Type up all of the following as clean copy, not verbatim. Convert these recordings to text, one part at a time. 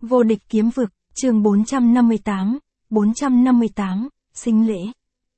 Vô địch kiếm vực, chương 458, sinh lễ.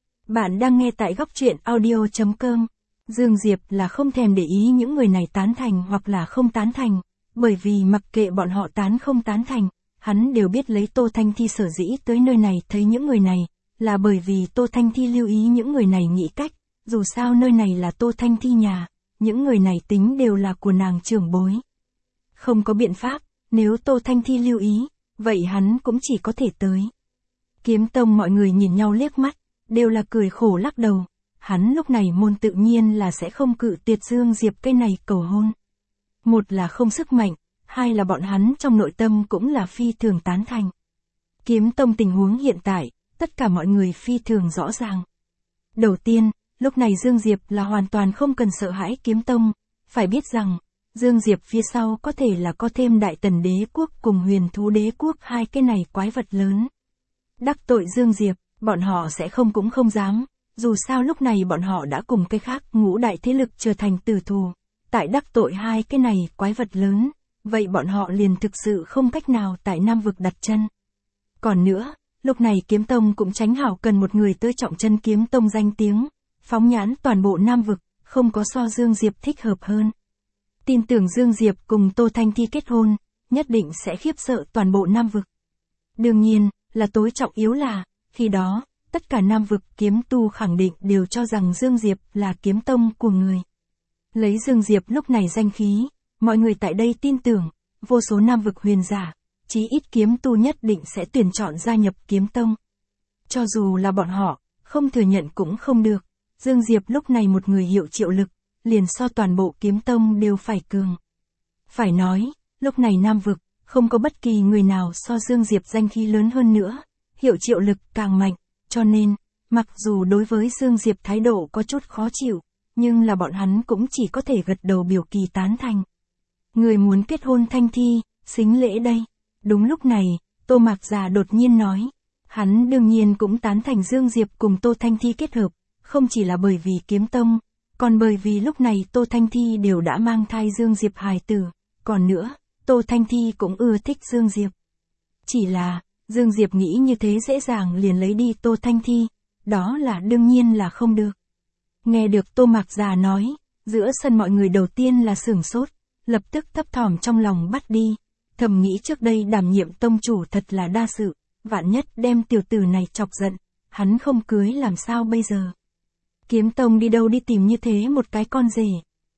Bạn đang nghe tại góc truyện audio.com. Dương Diệp là không thèm để ý những người này tán thành hoặc là không tán thành, bởi vì mặc kệ bọn họ tán không tán thành, hắn đều biết lấy Tô Thanh Thi sở dĩ tới nơi này thấy những người này, là bởi vì Tô Thanh Thi lưu ý những người này nghĩ cách, dù sao nơi này là Tô Thanh Thi nhà, những người này tính đều là của nàng trưởng bối. Không có biện pháp, nếu Tô Thanh Thi lưu ý, vậy hắn cũng chỉ có thể tới. Kiếm Tông mọi người nhìn nhau liếc mắt, đều là cười khổ lắc đầu. Hắn lúc này môn tự nhiên là sẽ không cự tuyệt Dương Diệp cái này cầu hôn. Một là không sức mạnh, hai là bọn hắn trong nội tâm cũng là phi thường tán thành. Kiếm Tông tình huống hiện tại, tất cả mọi người phi thường rõ ràng. Đầu tiên, lúc này Dương Diệp là hoàn toàn không cần sợ hãi Kiếm Tông, phải biết rằng, Dương Diệp phía sau có thể là có thêm Đại Tần Đế Quốc cùng Huyền Thú Đế Quốc, hai cái này quái vật lớn. Đắc tội Dương Diệp, bọn họ sẽ không cũng không dám, dù sao lúc này bọn họ đã cùng cái khác ngũ đại thế lực trở thành tử thù, tại đắc tội hai cái này quái vật lớn, vậy bọn họ liền thực sự không cách nào tại Nam Vực đặt chân. Còn nữa, lúc này Kiếm Tông cũng tránh hảo cần một người tới trọng chân Kiếm Tông danh tiếng, phóng nhãn toàn bộ Nam Vực, không có so Dương Diệp thích hợp hơn. Tin tưởng Dương Diệp cùng Tô Thanh Thi kết hôn, nhất định sẽ khiếp sợ toàn bộ Nam Vực. Đương nhiên, là tối trọng yếu là, khi đó, tất cả Nam Vực kiếm tu khẳng định đều cho rằng Dương Diệp là Kiếm Tông của người. Lấy Dương Diệp lúc này danh khí, mọi người tại đây tin tưởng, vô số Nam Vực huyền giả, chí ít kiếm tu nhất định sẽ tuyển chọn gia nhập Kiếm Tông. Cho dù là bọn họ, không thừa nhận cũng không được, Dương Diệp lúc này một người hiệu triệu lực, liền so toàn bộ Kiếm Tông đều phải cường. Phải nói, lúc này Nam Vực, không có bất kỳ người nào so Dương Diệp danh khí lớn hơn nữa, hiệu triệu lực càng mạnh, cho nên, mặc dù đối với Dương Diệp thái độ có chút khó chịu, nhưng là bọn hắn cũng chỉ có thể gật đầu biểu kỳ tán thành. Người muốn kết hôn Thanh Thi, xính lễ đây. Đúng lúc này, Tô Mạc Già đột nhiên nói, hắn đương nhiên cũng tán thành Dương Diệp cùng Tô Thanh Thi kết hợp, không chỉ là bởi vì Kiếm Tông, còn bởi vì lúc này Tô Thanh Thi đều đã mang thai Dương Diệp hài tử, còn nữa, Tô Thanh Thi cũng ưa thích Dương Diệp. Chỉ là, Dương Diệp nghĩ như thế dễ dàng liền lấy đi Tô Thanh Thi, đó là đương nhiên là không được. Nghe được Tô Mạc Già nói, giữa sân mọi người đầu tiên là sửng sốt, lập tức thấp thỏm trong lòng bắt đi, thầm nghĩ trước đây đảm nhiệm tông chủ thật là đa sự, vạn nhất đem tiểu tử này chọc giận, hắn không cưới làm sao bây giờ. Kiếm Tông đi đâu đi tìm như thế một cái con rể.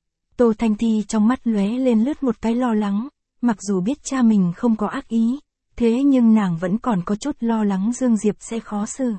Tô Thanh Thi trong mắt lóe lên lướt một cái lo lắng, mặc dù biết cha mình không có ác ý, thế nhưng nàng vẫn còn có chút lo lắng Dương Diệp sẽ khó xử.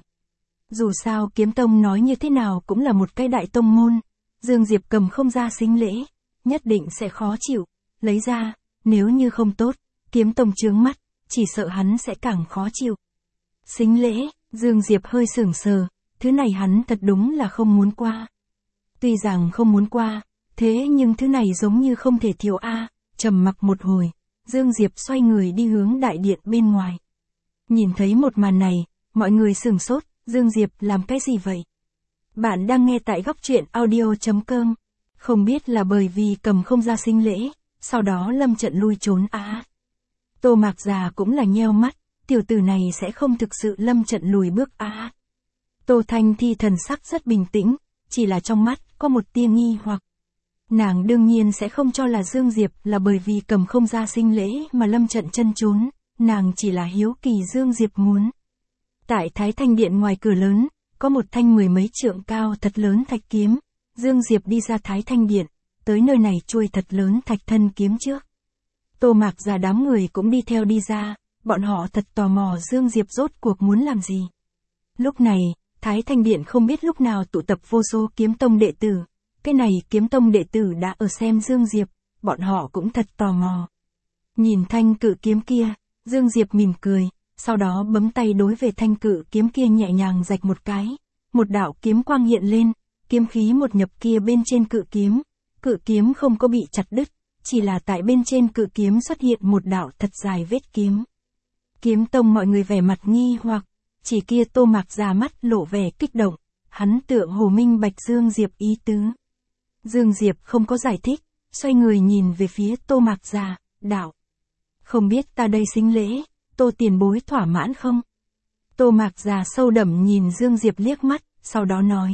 Dù sao Kiếm Tông nói như thế nào cũng là một cái đại tông môn, Dương Diệp cầm không ra xính lễ, nhất định sẽ khó chịu, lấy ra, nếu như không tốt, Kiếm Tông chướng mắt, chỉ sợ hắn sẽ càng khó chịu. Xính lễ, Dương Diệp hơi sửng sờ, thứ này hắn thật đúng là không muốn qua. Tuy rằng không muốn qua, thế nhưng thứ này giống như không thể thiếu a. Trầm mặc một hồi, Dương Diệp xoay người đi hướng đại điện bên ngoài. Nhìn thấy một màn này, mọi người sửng sốt, Dương Diệp làm cái gì vậy? Bạn đang nghe tại góc truyện audio.com, không biết là bởi vì cầm không ra xính lễ, sau đó lâm trận lui trốn á. Tô Mạc Già cũng là nheo mắt, tiểu tử này sẽ không thực sự lâm trận lùi bước á. Tô Thanh Thi thần sắc rất bình tĩnh, chỉ là trong mắt có một tia nghi hoặc. Nàng đương nhiên sẽ không cho là Dương Diệp là bởi vì cầm không ra xính lễ mà lâm trận chân trốn, nàng chỉ là hiếu kỳ Dương Diệp muốn. Tại Thái Thanh Điện ngoài cửa lớn, có một thanh mười mấy trượng cao thật lớn thạch kiếm, Dương Diệp đi ra Thái Thanh Điện, tới nơi này chuôi thật lớn thạch thân kiếm trước. Tô Mạc Già đám người cũng đi theo đi ra, bọn họ thật tò mò Dương Diệp rốt cuộc muốn làm gì. Lúc này, Thái Thanh Điện không biết lúc nào tụ tập vô số Kiếm Tông đệ tử, cái này Kiếm Tông đệ tử đã ở xem Dương Diệp, bọn họ cũng thật tò mò. Nhìn thanh cự kiếm kia, Dương Diệp mỉm cười, sau đó bấm tay đối về thanh cự kiếm kia nhẹ nhàng rạch một cái, một đạo kiếm quang hiện lên, kiếm khí một nhập kia bên trên cự kiếm không có bị chặt đứt, chỉ là tại bên trên cự kiếm xuất hiện một đạo thật dài vết kiếm. Kiếm Tông mọi người vẻ mặt nghi hoặc, chỉ kia Tô Mạc Già mắt lộ vẻ kích động, hắn tựa hồ minh bạch Dương Diệp ý tứ. Dương Diệp không có giải thích, xoay người nhìn về phía Tô Mạc Già, đạo. Không biết ta đây xính lễ, Tô tiền bối thỏa mãn không? Tô Mạc già sâu đậm nhìn Dương Diệp liếc mắt, sau đó nói.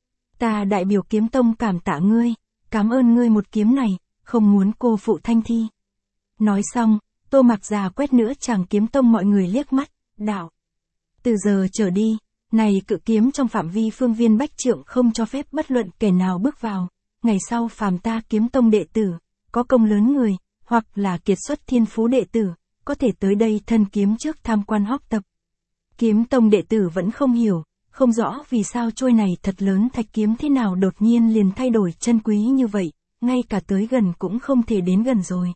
Ta đại biểu kiếm tông cảm tạ ngươi, cảm ơn ngươi một kiếm này, không muốn cô phụ thanh thi. Nói xong, Tô Mạc già quét nữa chàng kiếm tông mọi người liếc mắt, đạo. Từ giờ trở đi, này cự kiếm trong phạm vi phương viên bách trượng không cho phép bất luận kẻ nào bước vào. Ngày sau phàm ta kiếm tông đệ tử, có công lớn người, hoặc là kiệt xuất thiên phú đệ tử, có thể tới đây thân kiếm trước tham quan học tập. Kiếm tông đệ tử vẫn không hiểu, không rõ vì sao trôi này thật lớn thạch kiếm thế nào đột nhiên liền thay đổi chân quý như vậy, ngay cả tới gần cũng không thể đến gần rồi.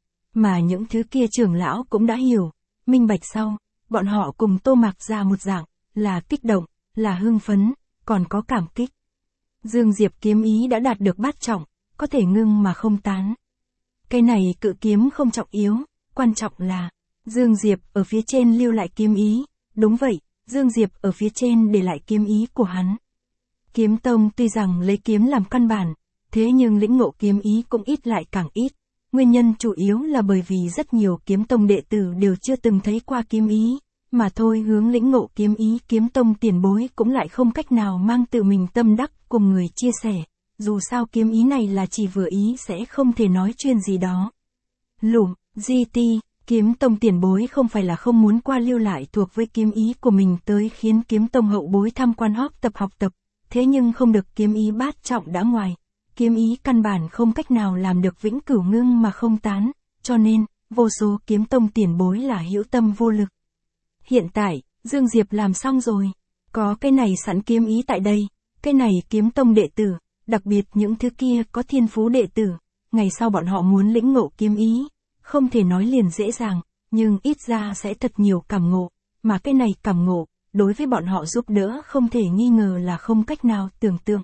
Mà những thứ kia trưởng lão cũng đã hiểu, minh bạch sau, bọn họ cùng Tô Mạc ra một dạng, là kích động, là hưng phấn, còn có cảm kích. Dương Diệp kiếm ý đã đạt được bát trọng, có thể ngưng mà không tán. Cái này cự kiếm không trọng yếu, quan trọng là, Dương Diệp ở phía trên lưu lại kiếm ý, đúng vậy, Dương Diệp ở phía trên để lại kiếm ý của hắn. Kiếm tông tuy rằng lấy kiếm làm căn bản, thế nhưng lĩnh ngộ kiếm ý cũng ít lại càng ít. Nguyên nhân chủ yếu là bởi vì rất nhiều kiếm tông đệ tử đều chưa từng thấy qua kiếm ý, mà thôi hướng lĩnh ngộ kiếm ý kiếm tông tiền bối cũng lại không cách nào mang tự mình tâm đắc cùng người chia sẻ. Dù sao kiếm ý này là chỉ vừa ý sẽ không thể nói chuyên gì đó. Lùm, GT, kiếm tông tiền bối không phải là không muốn qua lưu lại thuộc với kiếm ý của mình tới khiến kiếm tông hậu bối tham quan học tập, thế nhưng không được kiếm ý bát trọng đã ngoài. Kiếm ý căn bản không cách nào làm được vĩnh cửu ngưng mà không tán, cho nên, vô số kiếm tông tiền bối là hữu tâm vô lực. Hiện tại, Dương Diệp làm xong rồi, có cái này sẵn kiếm ý tại đây, cái này kiếm tông đệ tử, đặc biệt những thứ kia có thiên phú đệ tử, ngày sau bọn họ muốn lĩnh ngộ kiếm ý, không thể nói liền dễ dàng, nhưng ít ra sẽ thật nhiều cảm ngộ, mà cái này cảm ngộ, đối với bọn họ giúp đỡ không thể nghi ngờ là không cách nào tưởng tượng.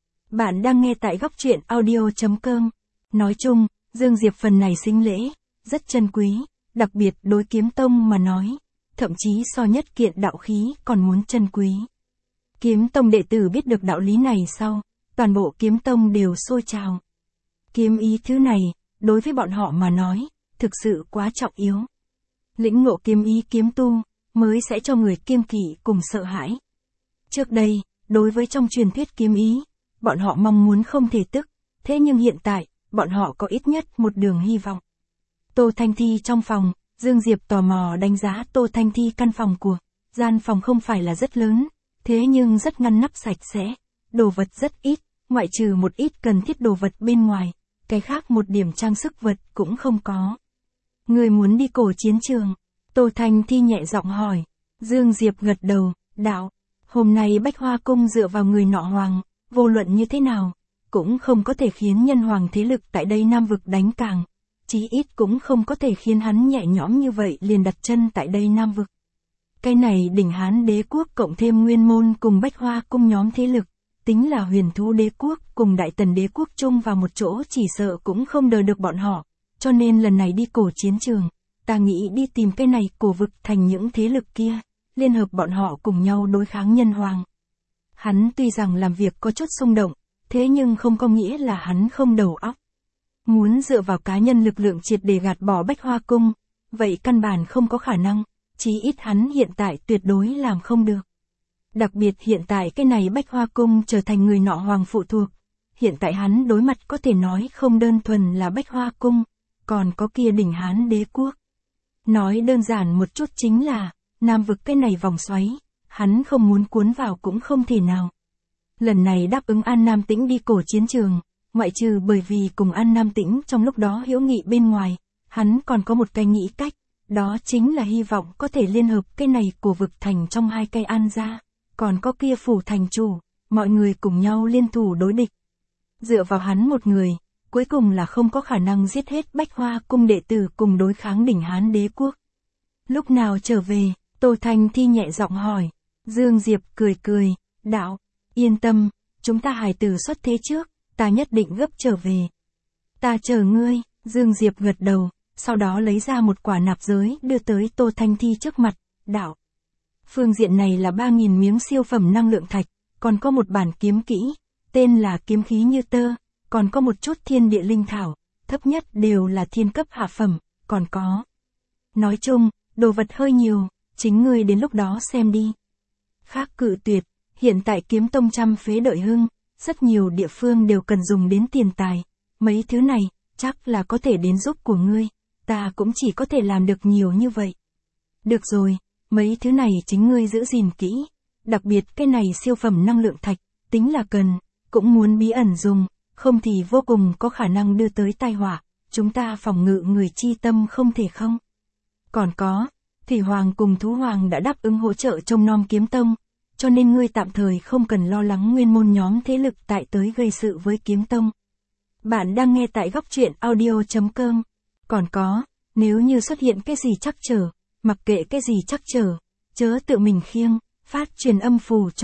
Bạn đang nghe tại góc truyện audio.com. Nói chung, Dương Diệp phần này xính lễ, rất chân quý, đặc biệt đối kiếm tông mà nói, thậm chí so nhất kiện đạo khí còn muốn chân quý. Kiếm tông đệ tử biết được đạo lý này sau, toàn bộ kiếm tông đều sôi trào. Kiếm ý thứ này, đối với bọn họ mà nói, thực sự quá trọng yếu. Lĩnh ngộ kiếm ý kiếm tu, mới sẽ cho người kiêng kỵ cùng sợ hãi. Trước đây, đối với trong truyền thuyết kiếm ý, bọn họ mong muốn không thể tức, thế nhưng hiện tại, bọn họ có ít nhất một đường hy vọng. Tô Thanh Thi trong phòng, Dương Diệp tò mò đánh giá Tô Thanh Thi căn phòng của. Gian phòng không phải là rất lớn, thế nhưng rất ngăn nắp sạch sẽ, đồ vật rất ít, ngoại trừ một ít cần thiết đồ vật bên ngoài, cái khác một điểm trang sức vật cũng không có. Người muốn đi cổ chiến trường? Tô Thanh Thi nhẹ giọng hỏi. Dương Diệp gật đầu, đạo, hôm nay Bách Hoa Cung dựa vào người nọ hoàng, vô luận như thế nào, cũng không có thể khiến nhân hoàng thế lực tại đây Nam vực đánh càng, chí ít cũng không có thể khiến hắn nhẹ nhõm như vậy liền đặt chân tại đây Nam vực. Cái này đỉnh Hán đế quốc cộng thêm Nguyên Môn cùng Bách Hoa Cung nhóm thế lực, tính là Huyền Thú đế quốc cùng Đại Tần đế quốc chung vào một chỗ chỉ sợ cũng không đỡ được bọn họ, cho nên lần này đi cổ chiến trường, ta nghĩ đi tìm cái này cổ vực thành những thế lực kia, liên hợp bọn họ cùng nhau đối kháng nhân hoàng. Hắn tuy rằng làm việc có chút xung động, thế nhưng không có nghĩa là hắn không đầu óc. Muốn dựa vào cá nhân lực lượng triệt để gạt bỏ Bách Hoa Cung, vậy căn bản không có khả năng, chí ít hắn hiện tại tuyệt đối làm không được. Đặc biệt hiện tại cái này Bách Hoa Cung trở thành người nọ hoàng phụ thuộc, hiện tại hắn đối mặt có thể nói không đơn thuần là Bách Hoa Cung, còn có kia đỉnh Hán đế quốc. Nói đơn giản một chút chính là, Nam vực cái này vòng xoáy, hắn không muốn cuốn vào cũng không thể nào. Lần này đáp ứng An Nam Tĩnh đi cổ chiến trường, ngoại trừ bởi vì cùng An Nam Tĩnh trong lúc đó hữu nghị bên ngoài, hắn còn có một cái nghĩ cách, đó chính là hy vọng có thể liên hợp cái này cổ vực thành trong hai cây An gia, còn có kia phủ thành chủ, mọi người cùng nhau liên thủ đối địch. Dựa vào hắn một người, cuối cùng là không có khả năng giết hết Bách Hoa Cung đệ tử cùng đối kháng đỉnh Hán đế quốc. Lúc nào trở về? Tô Thanh Thi nhẹ giọng hỏi. Dương Diệp cười cười, đạo, yên tâm, chúng ta hài tử xuất thế trước, ta nhất định gấp trở về. Ta chờ ngươi. Dương Diệp gật đầu, sau đó lấy ra một quả nạp giới đưa tới Tô Thanh Thi trước mặt, đạo. Phương diện này là 3.000 miếng siêu phẩm năng lượng thạch, còn có một bản kiếm kỹ, tên là kiếm khí như tơ, còn có một chút thiên địa linh thảo, thấp nhất đều là thiên cấp hạ phẩm, còn có Nói chung, đồ vật hơi nhiều, chính ngươi đến lúc đó xem đi. Khác cự tuyệt, hiện tại kiếm tông trăm phế đợi hưng, rất nhiều địa phương đều cần dùng đến tiền tài. Mấy thứ này, chắc là có thể đến giúp của ngươi, ta cũng chỉ có thể làm được nhiều như vậy. Được rồi, mấy thứ này chính ngươi giữ gìn kỹ, đặc biệt cái này siêu phẩm năng lượng thạch, tính là cần, cũng muốn bí ẩn dùng, không thì vô cùng có khả năng đưa tới tai họa, chúng ta phòng ngự người chi tâm không thể không. Còn có, Thủy Hoàng cùng Thú Hoàng đã đáp ứng hỗ trợ trông nom kiếm tông, cho nên ngươi tạm thời không cần lo lắng nguyên môn nhóm thế lực tại tới gây sự với kiếm tông. Bạn đang nghe tại góc truyện audio.com. Còn có, nếu như xuất hiện cái gì trắc trở, mặc kệ cái gì trắc trở, chớ tự mình khiêng, phát truyền âm phù cho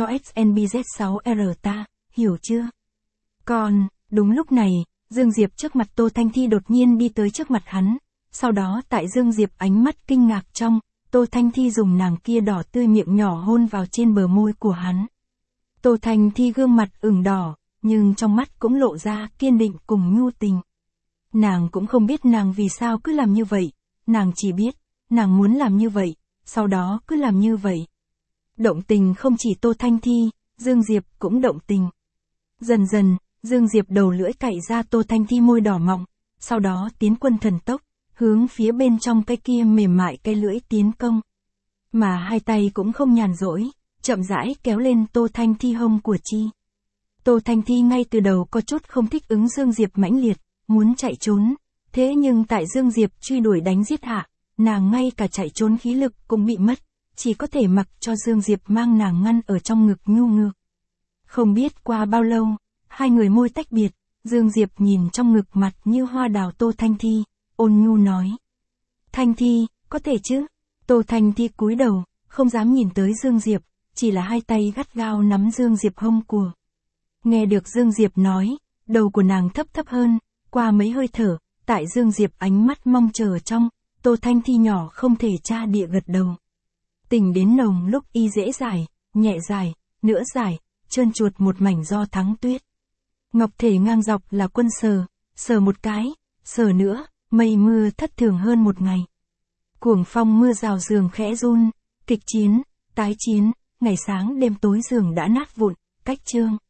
XNBZ6R ta, hiểu chưa? Còn, đúng lúc này, Dương Diệp trước mặt Tô Thanh Thi đột nhiên đi tới trước mặt hắn, sau đó tại Dương Diệp ánh mắt kinh ngạc trong, Tô Thanh Thi dùng nàng kia đỏ tươi miệng nhỏ hôn vào trên bờ môi của hắn. Tô Thanh Thi gương mặt ửng đỏ, nhưng trong mắt cũng lộ ra kiên định cùng nhu tình. Nàng cũng không biết nàng vì sao cứ làm như vậy, nàng chỉ biết, nàng muốn làm như vậy, sau đó cứ làm như vậy. Động tình không chỉ Tô Thanh Thi, Dương Diệp cũng động tình. Dần dần, Dương Diệp đầu lưỡi cạy ra Tô Thanh Thi môi đỏ mọng, sau đó tiến quân thần tốc, hướng phía bên trong cái kia mềm mại cái lưỡi tiến công. Mà hai tay cũng không nhàn rỗi, chậm rãi kéo lên Tô Thanh Thi hông của chi. Tô Thanh Thi ngay từ đầu có chút không thích ứng Dương Diệp mãnh liệt, muốn chạy trốn, thế nhưng tại Dương Diệp truy đuổi đánh giết hạ, nàng ngay cả chạy trốn khí lực cũng bị mất, chỉ có thể mặc cho Dương Diệp mang nàng ngăn ở trong ngực nhu ngược. Không biết qua bao lâu, hai người môi tách biệt, Dương Diệp nhìn trong ngực mặt như hoa đào Tô Thanh Thi, ôn nhu nói. Thanh Thi, có thể chứ? Tô Thanh Thi cúi đầu, không dám nhìn tới Dương Diệp, chỉ là hai tay gắt gao nắm Dương Diệp hông của. Nghe được Dương Diệp nói, đầu của nàng thấp thấp hơn, qua mấy hơi thở, tại Dương Diệp ánh mắt mong chờ trong, Tô Thanh Thi nhỏ không thể tra địa gật đầu. Tình đến nồng lúc y dễ dài, nhẹ dài, nữa dài, trơn chuột một mảnh do thắng tuyết. Ngọc thể ngang dọc là quân sờ một cái, sờ nữa, mây mưa thất thường hơn một ngày. Cuồng phong mưa rào giường khẽ run, kịch chiến, tái chiến, ngày sáng đêm tối giường đã nát vụn, cách chương.